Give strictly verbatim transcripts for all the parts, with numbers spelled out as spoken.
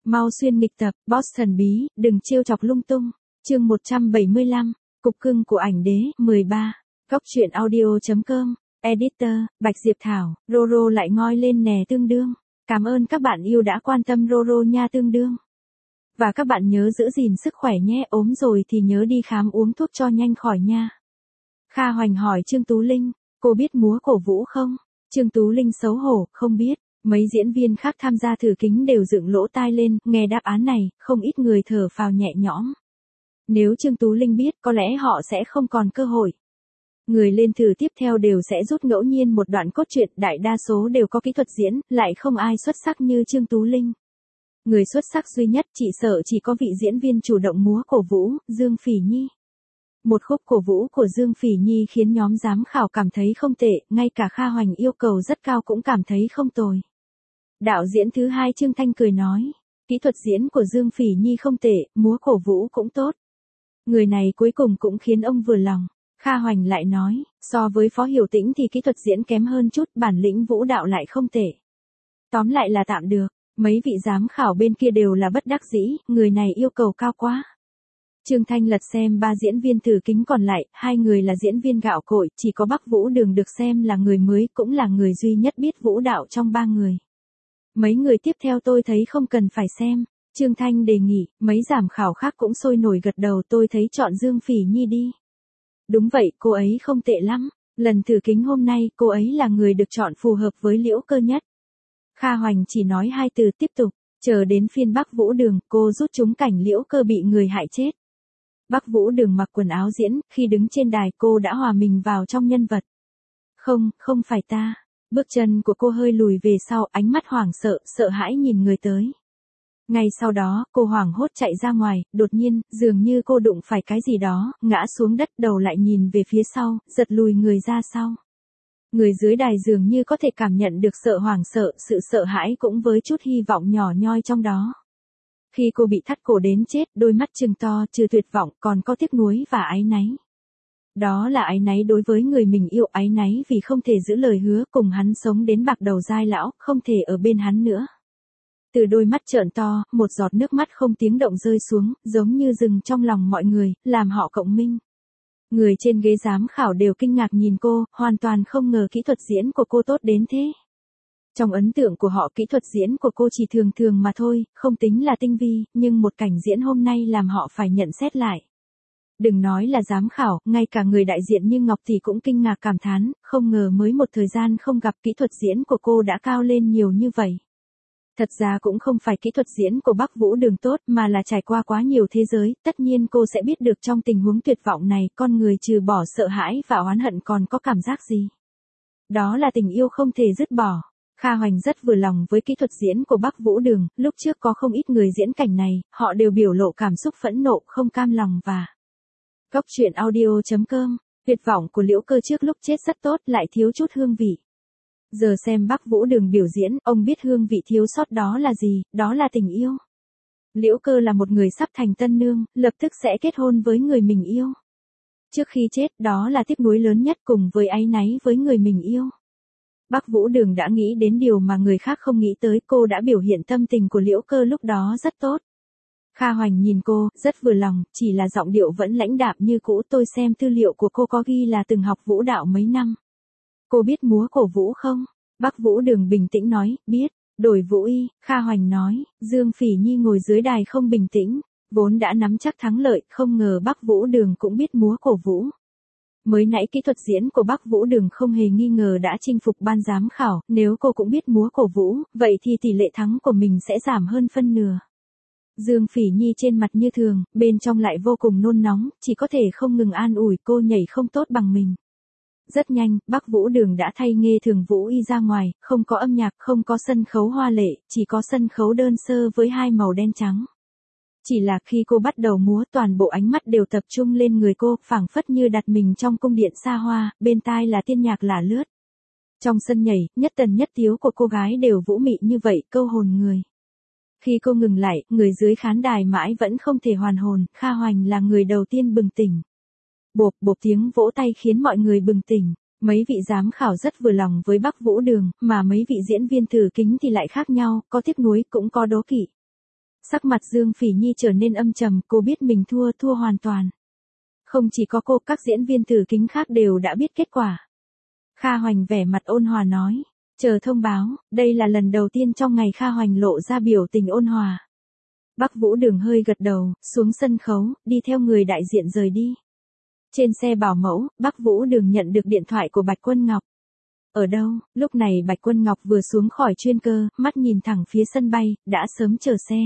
Mau xuyên nghịch tập, boss thần bí, đừng trêu chọc lung tung. Chương một trăm bảy mươi lăm, Cục cưng của ảnh đế, mười ba. Góc truyện audio.com, Editor, Bạch Diệp Thảo, Roro lại ngoi lên nè tương đương. Cảm ơn các bạn yêu đã quan tâm Roro nha tương đương. Và các bạn nhớ giữ gìn sức khỏe nhé, ốm rồi thì nhớ đi khám uống thuốc cho nhanh khỏi nha. Kha Hoành hỏi Trương Tú Linh, cô biết múa cổ vũ không? Trương Tú Linh xấu hổ, không biết. Mấy diễn viên khác tham gia thử kính đều dựng lỗ tai lên, nghe đáp án này, không ít người thở phào nhẹ nhõm. Nếu Trương Tú Linh biết, có lẽ họ sẽ không còn cơ hội. Người lên thử tiếp theo đều sẽ rút ngẫu nhiên một đoạn cốt truyện, đại đa số đều có kỹ thuật diễn, lại không ai xuất sắc như Trương Tú Linh. Người xuất sắc duy nhất chỉ sợ chỉ có vị diễn viên chủ động múa cổ vũ, Dương Phỉ Nhi. Một khúc cổ vũ của Dương Phỉ Nhi khiến nhóm giám khảo cảm thấy không tệ, ngay cả Kha Hoành yêu cầu rất cao cũng cảm thấy không tồi. Đạo diễn thứ hai Trương Thanh cười nói, kỹ thuật diễn của Dương Phỉ Nhi không tệ, múa cổ vũ cũng tốt. Người này cuối cùng cũng khiến ông vừa lòng. Kha Hoành lại nói, so với Phó Hiểu Tĩnh thì kỹ thuật diễn kém hơn chút, bản lĩnh vũ đạo lại không tệ. Tóm lại là tạm được, mấy vị giám khảo bên kia đều là bất đắc dĩ, người này yêu cầu cao quá. Trương Thanh lật xem ba diễn viên thử kính còn lại, hai người là diễn viên gạo cội, chỉ có Bắc Vũ Đường được xem là người mới, cũng là người duy nhất biết vũ đạo trong ba người. Mấy người tiếp theo tôi thấy không cần phải xem. Trương Thanh đề nghị, mấy giám khảo khác cũng sôi nổi gật đầu, tôi thấy chọn Dương Phỉ Nhi đi. Đúng vậy, cô ấy không tệ lắm. Lần thử kính hôm nay, cô ấy là người được chọn phù hợp với Liễu Cơ nhất. Kha Hoành chỉ nói hai từ tiếp tục, chờ đến phiên Bắc Vũ Đường, cô rút trúng cảnh Liễu Cơ bị người hại chết. Bắc Vũ Đường mặc quần áo diễn, khi đứng trên đài cô đã hòa mình vào trong nhân vật. Không, không phải ta. Bước chân của cô hơi lùi về sau, ánh mắt hoảng sợ, sợ hãi nhìn người tới. Ngay sau đó, cô hoảng hốt chạy ra ngoài, đột nhiên, dường như cô đụng phải cái gì đó, ngã xuống đất, đầu lại nhìn về phía sau, giật lùi người ra sau. Người dưới đài dường như có thể cảm nhận được sợ hoảng sợ, sự sợ hãi cũng với chút hy vọng nhỏ nhoi trong đó. Khi cô bị thắt cổ đến chết, đôi mắt trừng to, trừ tuyệt vọng, còn có tiếc nuối và áy náy. Đó là áy náy đối với người mình yêu, áy náy vì không thể giữ lời hứa cùng hắn sống đến bạc đầu dai lão, không thể ở bên hắn nữa. Từ đôi mắt trợn to, một giọt nước mắt không tiếng động rơi xuống, giống như rừng trong lòng mọi người, làm họ cộng minh. Người trên ghế giám khảo đều kinh ngạc nhìn cô, hoàn toàn không ngờ kỹ thuật diễn của cô tốt đến thế. Trong ấn tượng của họ kỹ thuật diễn của cô chỉ thường thường mà thôi, không tính là tinh vi, nhưng một cảnh diễn hôm nay làm họ phải nhận xét lại. Đừng nói là giám khảo, ngay cả người đại diện như Ngọc thì cũng kinh ngạc cảm thán, không ngờ mới một thời gian không gặp kỹ thuật diễn của cô đã cao lên nhiều như vậy. Thật ra cũng không phải kỹ thuật diễn của Bắc Vũ Đường tốt mà là trải qua quá nhiều thế giới, tất nhiên cô sẽ biết được trong tình huống tuyệt vọng này con người trừ bỏ sợ hãi và oán hận còn có cảm giác gì. Đó là tình yêu không thể dứt bỏ. Kha Hoành rất vừa lòng với kỹ thuật diễn của Bắc Vũ Đường, lúc trước có không ít người diễn cảnh này, họ đều biểu lộ cảm xúc phẫn nộ, không cam lòng và... Góc truyện audio.com, tuyệt vọng của Liễu Cơ trước lúc chết rất tốt lại thiếu chút hương vị. Giờ xem Bắc Vũ Đường biểu diễn, ông biết hương vị thiếu sót đó là gì, đó là tình yêu. Liễu Cơ là một người sắp thành tân nương, lập tức sẽ kết hôn với người mình yêu. Trước khi chết, đó là tiếc nuối lớn nhất cùng với áy náy với người mình yêu. Bắc Vũ Đường đã nghĩ đến điều mà người khác không nghĩ tới, cô đã biểu hiện tâm tình của Liễu Cơ lúc đó rất tốt. Kha Hoành nhìn cô, rất vừa lòng, chỉ là giọng điệu vẫn lãnh đạm như cũ, tôi xem tư liệu của cô có ghi là từng học vũ đạo mấy năm. Cô biết múa cổ vũ không? Bắc Vũ Đường bình tĩnh nói, biết. Đổi Vũ Y, Kha Hoành nói, Dương Phỉ Nhi ngồi dưới đài không bình tĩnh, vốn đã nắm chắc thắng lợi, không ngờ Bắc Vũ Đường cũng biết múa cổ vũ. Mới nãy kỹ thuật diễn của Bắc Vũ Đường không hề nghi ngờ đã chinh phục ban giám khảo, nếu cô cũng biết múa cổ vũ, vậy thì tỷ lệ thắng của mình sẽ giảm hơn phân nửa. Dương Phỉ Nhi trên mặt như thường, bên trong lại vô cùng nôn nóng, chỉ có thể không ngừng an ủi cô nhảy không tốt bằng mình. Rất nhanh, Bắc Vũ Đường đã thay Nghê Thường Vũ Y ra ngoài, không có âm nhạc, không có sân khấu hoa lệ, chỉ có sân khấu đơn sơ với hai màu đen trắng. Chỉ là khi cô bắt đầu múa toàn bộ ánh mắt đều tập trung lên người cô, phảng phất như đặt mình trong cung điện xa hoa, bên tai là tiên nhạc lả lướt. Trong sân nhảy, nhất tần nhất tiếu của cô gái đều vũ mị như vậy, câu hồn người. Khi cô ngừng lại, người dưới khán đài mãi vẫn không thể hoàn hồn, Kha Hoành là người đầu tiên bừng tỉnh. Bộp bộp tiếng vỗ tay khiến mọi người bừng tỉnh. Mấy vị giám khảo rất vừa lòng với Bắc Vũ Đường, mà mấy vị diễn viên thử kính thì lại khác nhau, có tiếc nuối cũng có đố kỵ. Sắc mặt Dương Phỉ Nhi trở nên âm trầm, cô biết mình thua, thua hoàn toàn. Không chỉ có cô, các diễn viên thử kính khác đều đã biết kết quả. Kha Hoành vẻ mặt ôn hòa nói, chờ thông báo, đây là lần đầu tiên trong ngày Kha Hoành lộ ra biểu tình ôn hòa. Bắc Vũ Đường hơi gật đầu, xuống sân khấu, đi theo người đại diện rời đi. Trên xe bảo mẫu, Bắc Vũ Đường nhận được điện thoại của Bạch Quân Ngọc. Ở đâu? Lúc này Bạch Quân Ngọc vừa xuống khỏi chuyên cơ, mắt nhìn thẳng phía sân bay, đã sớm chờ xe.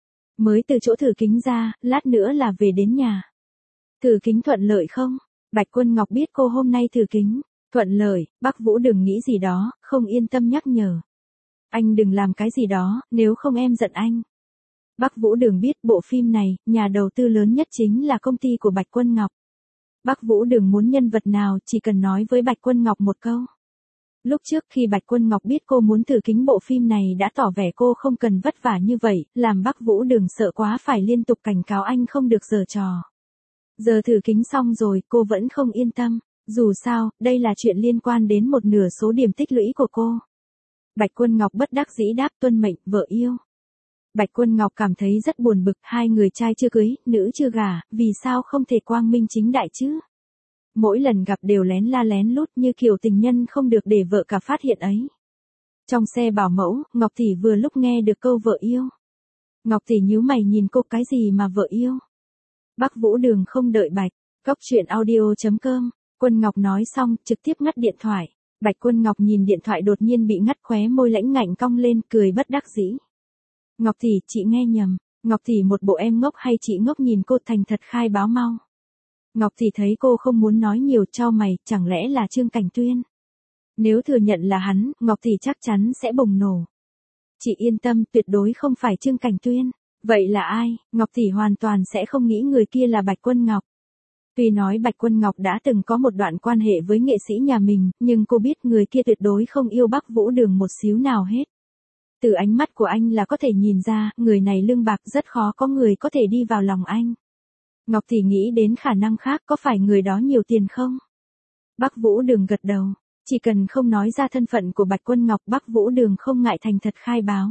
Mới từ chỗ thử kính ra, lát nữa là về đến nhà. Thử kính thuận lợi không? Bạch Quân Ngọc biết cô hôm nay thử kính. Thuận lợi, Bắc Vũ Đường nghĩ gì đó, không yên tâm nhắc nhở. Anh đừng làm cái gì đó, nếu không em giận anh. Bắc Vũ Đường biết bộ phim này, nhà đầu tư lớn nhất chính là công ty của Bạch Quân Ngọc. Bắc Vũ Đường muốn nhân vật nào chỉ cần nói với Bạch Quân Ngọc một câu. Lúc trước khi Bạch Quân Ngọc biết cô muốn thử kính bộ phim này đã tỏ vẻ cô không cần vất vả như vậy, làm Bắc Vũ Đường sợ quá phải liên tục cảnh cáo anh không được giở trò. Giờ thử kính xong rồi, cô vẫn không yên tâm. Dù sao, đây là chuyện liên quan đến một nửa số điểm tích lũy của cô. Bạch Quân Ngọc bất đắc dĩ đáp tuân mệnh, vợ yêu. Bạch Quân Ngọc cảm thấy rất buồn bực, hai người trai chưa cưới, nữ chưa gả, vì sao không thể quang minh chính đại chứ? Mỗi lần gặp đều lén la lén lút như kiểu tình nhân không được để vợ cả phát hiện ấy. Trong xe bảo mẫu, Ngọc Tỷ vừa lúc nghe được câu vợ yêu. Ngọc Tỷ nhíu mày nhìn cô, cái gì mà vợ yêu? Bắc Vũ Đường không đợi Bạch. Góc truyện audio chấm com. Quân Ngọc nói xong, trực tiếp ngắt điện thoại. Bạch Quân Ngọc nhìn điện thoại đột nhiên bị ngắt, khóe môi lãnh ngạnh cong lên, cười bất đắc dĩ. Ngọc Tỷ, chị nghe nhầm. Ngọc Tỷ một bộ em ngốc hay chị ngốc nhìn cô thành thật khai báo mau. Ngọc Tỷ thấy cô không muốn nói nhiều, chau mày, chẳng lẽ là Trương Cảnh Tuyên? Nếu thừa nhận là hắn, Ngọc Tỷ chắc chắn sẽ bùng nổ. Chị yên tâm, tuyệt đối không phải Trương Cảnh Tuyên. Vậy là ai? Ngọc Tỷ hoàn toàn sẽ không nghĩ người kia là Bạch Quân Ngọc. Tuy nói Bạch Quân Ngọc đã từng có một đoạn quan hệ với nghệ sĩ nhà mình, nhưng cô biết người kia tuyệt đối không yêu Bắc Vũ Đường một xíu nào hết. Từ ánh mắt của anh là có thể nhìn ra, người này lương bạc, rất khó có người có thể đi vào lòng anh. Ngọc Tỷ nghĩ đến khả năng khác, có phải người đó nhiều tiền không? Bắc Vũ Đường gật đầu, chỉ cần không nói ra thân phận của Bạch Quân Ngọc, Bắc Vũ Đường không ngại thành thật khai báo.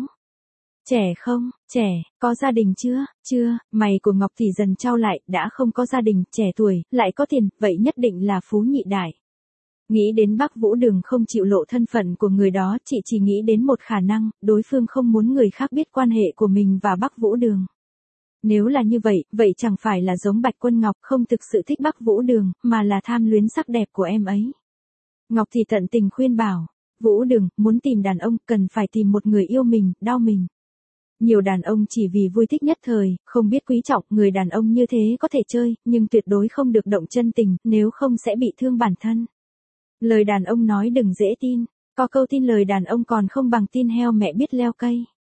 Trẻ không? Trẻ, có gia đình chưa? Chưa, mày của Ngọc Tỷ dần trao lại, đã không có gia đình, trẻ tuổi, lại có tiền, vậy nhất định là phú nhị đại. Nghĩ đến Bắc Vũ Đường không chịu lộ thân phận của người đó, chị chỉ nghĩ đến một khả năng, đối phương không muốn người khác biết quan hệ của mình và Bắc Vũ Đường. Nếu là như vậy, vậy chẳng phải là giống Bạch Quân Ngọc không thực sự thích Bắc Vũ Đường, mà là tham luyến sắc đẹp của em ấy. Ngọc thì tận tình khuyên bảo, Vũ Đường, muốn tìm đàn ông, cần phải tìm một người yêu mình, đau mình. Nhiều đàn ông chỉ vì vui thích nhất thời, không biết quý trọng, người đàn ông như thế có thể chơi, nhưng tuyệt đối không được động chân tình, nếu không sẽ bị thương bản thân. Lời đàn ông nói đừng dễ tin, có câu tin lời đàn ông còn không bằng tin heo mẹ biết leo cây.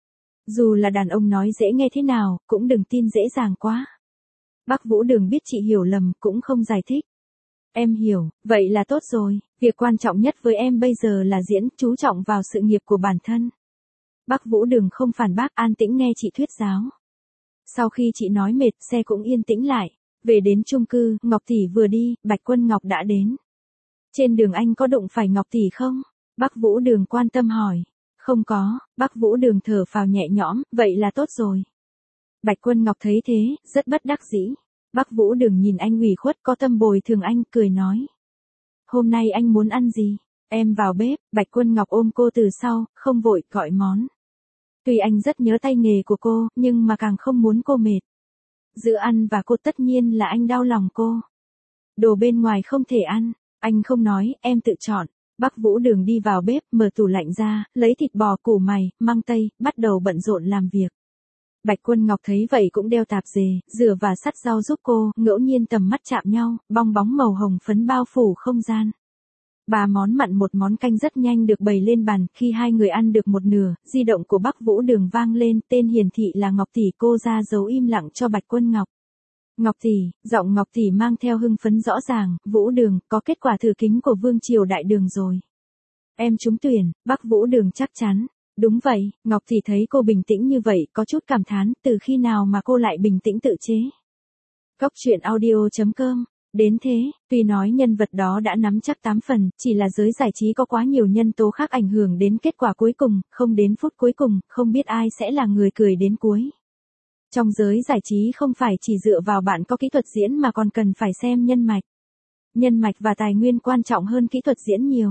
Dù là đàn ông nói dễ nghe thế nào, cũng đừng tin dễ dàng quá. Bắc Vũ Đường biết chị hiểu lầm, cũng không giải thích. Em hiểu, vậy là tốt rồi, việc quan trọng nhất với em bây giờ là diễn, chú trọng vào sự nghiệp của bản thân. Bắc Vũ Đường không phản bác, an tĩnh nghe chị thuyết giáo. Sau khi chị nói mệt, xe cũng yên tĩnh lại. Về đến chung cư, Ngọc Tỷ vừa đi, Bạch Quân Ngọc đã đến. Trên đường anh có đụng phải Ngọc Tỷ không? Bắc Vũ Đường quan tâm hỏi. Không có, Bắc Vũ Đường thở phào nhẹ nhõm, vậy là tốt rồi. Bạch Quân Ngọc thấy thế, rất bất đắc dĩ. Bắc Vũ Đường nhìn anh ủy khuất, có tâm bồi thường anh, cười nói. Hôm nay anh muốn ăn gì? Em vào bếp, Bạch Quân Ngọc ôm cô từ sau, không vội, gọi món. Tuy anh rất nhớ tay nghề của cô, nhưng mà càng không muốn cô mệt. Giữa ăn và cô tất nhiên là anh đau lòng cô. Đồ bên ngoài không thể ăn, anh không nói, em tự chọn. Bắc Vũ Đường đi vào bếp, mở tủ lạnh ra, lấy thịt bò, củ mày, măng tây, bắt đầu bận rộn làm việc. Bạch Quân Ngọc thấy vậy cũng đeo tạp dề, rửa và sắt rau giúp cô, ngẫu nhiên tầm mắt chạm nhau, bong bóng màu hồng phấn bao phủ không gian. Ba món mặn một món canh rất nhanh được bày lên bàn, khi hai người ăn được một nửa, di động của Bắc Vũ Đường vang lên, tên hiển thị là Ngọc Tỷ, cô ra dấu im lặng cho Bạch Quân Ngọc. Ngọc Tỷ, giọng Ngọc Tỷ mang theo hưng phấn rõ ràng, Vũ Đường, có kết quả thử kính của Vương Triều Đại Đường rồi. Em trúng tuyển, Bắc Vũ Đường chắc chắn. Đúng vậy, Ngọc Tỷ thấy cô bình tĩnh như vậy, có chút cảm thán, từ khi nào mà cô lại bình tĩnh tự chế. Góc truyện audio chấm com. Đến thế, tuy nói nhân vật đó đã nắm chắc tám phần, chỉ là giới giải trí có quá nhiều nhân tố khác ảnh hưởng đến kết quả cuối cùng, không đến phút cuối cùng, không biết ai sẽ là người cười đến cuối. Trong giới giải trí không phải chỉ dựa vào bạn có kỹ thuật diễn mà còn cần phải xem nhân mạch. Nhân mạch và tài nguyên quan trọng hơn kỹ thuật diễn nhiều.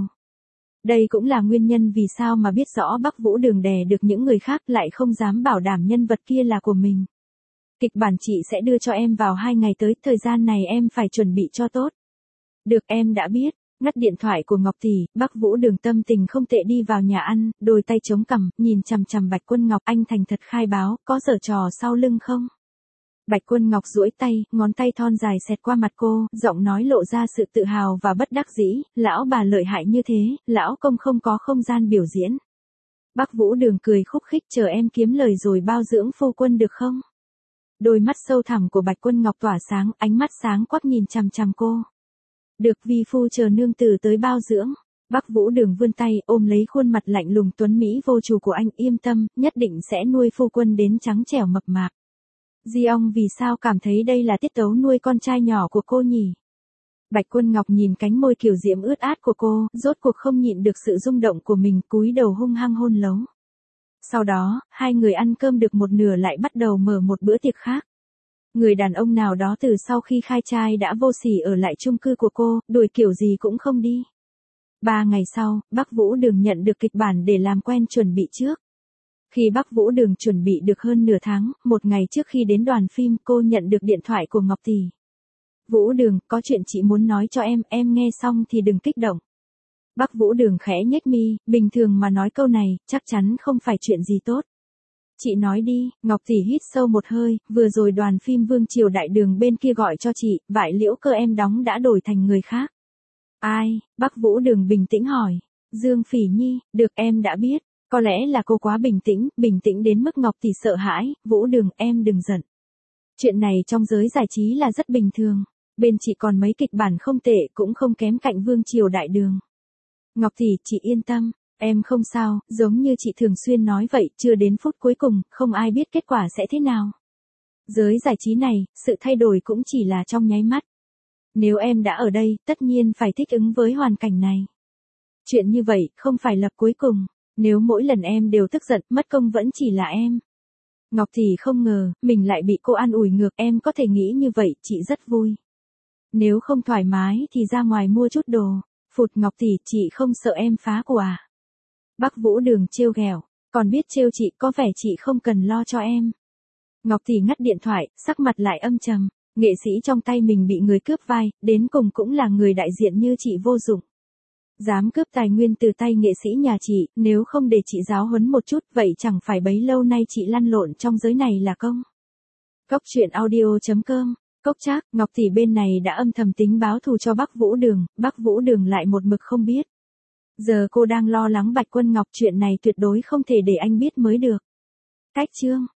Đây cũng là nguyên nhân vì sao mà biết rõ Bắc Vũ Đường đè được những người khác lại không dám bảo đảm nhân vật kia là của mình. Kịch bản chị sẽ đưa cho em vào hai ngày tới, thời gian này em phải chuẩn bị cho tốt. Được, em đã biết. Ngắt điện thoại của Ngọc Tỷ, Bắc Vũ Đường tâm tình không tệ đi vào nhà ăn, đôi tay chống cằm, nhìn chằm chằm Bạch Quân Ngọc. Anh thành thật khai báo, có giở trò sau lưng không? Bạch Quân Ngọc duỗi tay, ngón tay thon dài xẹt qua mặt cô, giọng nói lộ ra sự tự hào và bất đắc dĩ, lão bà lợi hại như thế, lão công không có không gian biểu diễn. Bắc Vũ Đường cười khúc khích, chờ em kiếm lời rồi bao dưỡng phu quân được không? Đôi mắt sâu thẳm của Bạch Quân Ngọc tỏa sáng, ánh mắt sáng quắc nhìn chằm chằm cô. Được, vi phu chờ nương tử tới bao dưỡng. Bắc Vũ Đường vươn tay ôm lấy khuôn mặt lạnh lùng tuấn mỹ vô chủ của anh, yên tâm, nhất định sẽ nuôi phu quân đến trắng trẻo mập mạp. Di Ong vì sao cảm thấy đây là tiết tấu nuôi con trai nhỏ của cô nhỉ? Bạch Quân Ngọc nhìn cánh môi kiều diễm ướt át của cô, rốt cuộc không nhịn được sự rung động của mình, cúi đầu hung hăng hôn lấu. Sau đó, hai người ăn cơm được một nửa lại bắt đầu mở một bữa tiệc khác. Người đàn ông nào đó từ sau khi khai trai đã vô sỉ ở lại chung cư của cô, đuổi kiểu gì cũng không đi. Ba ngày sau, Bắc Vũ Đường nhận được kịch bản để làm quen chuẩn bị trước. Khi Bắc Vũ Đường chuẩn bị được hơn nửa tháng, một ngày trước khi đến đoàn phim, cô nhận được điện thoại của Ngọc Tỷ. Vũ Đường, có chuyện chị muốn nói cho em, em nghe xong thì đừng kích động. Bắc Vũ Đường khẽ nhếch mi, bình thường mà nói câu này, chắc chắn không phải chuyện gì tốt. Chị nói đi. Ngọc Tỷ hít sâu một hơi, vừa rồi đoàn phim Vương Triều Đại Đường bên kia gọi cho chị, Vải Liễu Cơ em đóng đã đổi thành người khác. Ai? Bắc Vũ Đường bình tĩnh hỏi. Dương Phỉ Nhi. Được, em đã biết. Có lẽ là cô quá bình tĩnh, bình tĩnh đến mức Ngọc Tỷ sợ hãi. Vũ Đường, em đừng giận. Chuyện này trong giới giải trí là rất bình thường. Bên chị còn mấy kịch bản không tệ, cũng không kém cạnh Vương Triều Đại Đường. Ngọc Tỷ, chị yên tâm. Em không sao, giống như chị thường xuyên nói vậy, chưa đến phút cuối cùng, không ai biết kết quả sẽ thế nào. Giới giải trí này, sự thay đổi cũng chỉ là trong nháy mắt. Nếu em đã ở đây, tất nhiên phải thích ứng với hoàn cảnh này. Chuyện như vậy, không phải lập cuối cùng. Nếu mỗi lần em đều tức giận, mất công vẫn chỉ là em. Ngọc Tỷ không ngờ, mình lại bị cô an ủi ngược, em có thể nghĩ như vậy, chị rất vui. Nếu không thoải mái thì ra ngoài mua chút đồ. Phụt, Ngọc Tỷ, chị không sợ em phá của à? Bắc Vũ Đường trêu ghẹo, còn biết trêu chị, có vẻ chị không cần lo cho em. Ngọc Tỷ ngắt điện thoại, sắc mặt lại âm trầm, nghệ sĩ trong tay mình bị người cướp vai, đến cùng cũng là người đại diện như chị vô dụng. Dám cướp tài nguyên từ tay nghệ sĩ nhà chị, nếu không để chị giáo huấn một chút, vậy chẳng phải bấy lâu nay chị lăn lộn trong giới này là công. Cốc truyện audio chấm com. Cốc Trác, Ngọc Tỷ bên này đã âm thầm tính báo thù cho Bắc Vũ Đường, Bắc Vũ Đường lại một mực không biết. Giờ cô đang lo lắng Bạch Quân Ngọc, chuyện này tuyệt đối không thể để anh biết mới được. Cách chương